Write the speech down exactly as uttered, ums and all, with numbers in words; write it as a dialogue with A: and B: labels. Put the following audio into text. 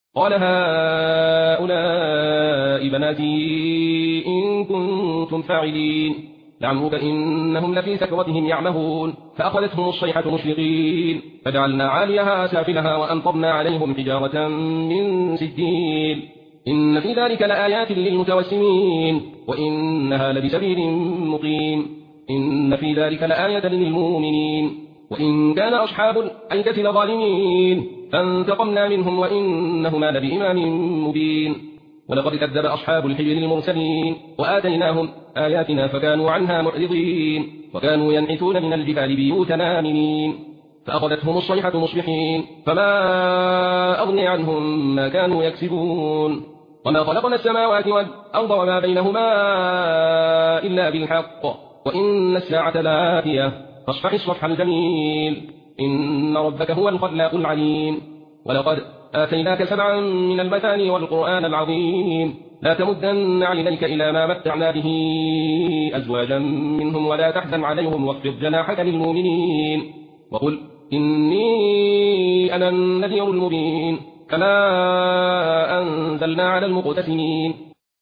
A: قال هؤلاء بناتي إن كنتم فاعلين لعمرك إنهم لفي سكرتهم يعمهون فأخذتهم الصيحة مشرقين فجعلنا عاليها سافلها وأمطرنا عليهم حجارة من سجيل إن في ذلك لآيات للمتوسمين وإنها لبسبيل مقيم إن في ذلك لآية للمؤمنين وإن كان أصحاب الأيكة لظالمين فانتقمنا منهم وإنهما لبإمام مبين ولقد كذب أصحاب الحجر المرسلين وآتيناهم آياتنا فكانوا عنها معرضين وكانوا ينحتون من الجبال بيوتا آمنين فأخذتهم الصيحة مصبحين فما أغني عنهم ما كانوا يكسبون وما خلقنا السماوات والأرض وما بينهما إلا بالحق وإن الساعة لآتية فاصفح الصفح الجميل إن ربك هو الخلاق العليم ولقد آتيناك سبعا من المثاني والقرآن العظيم لا تمدن عينيك إلى ما متعنا به أزواجا منهم ولا تحزن عليهم واخفض جناحك للمؤمنين وقل إني أنا النذير المبين كما أنزلنا على المقتسمين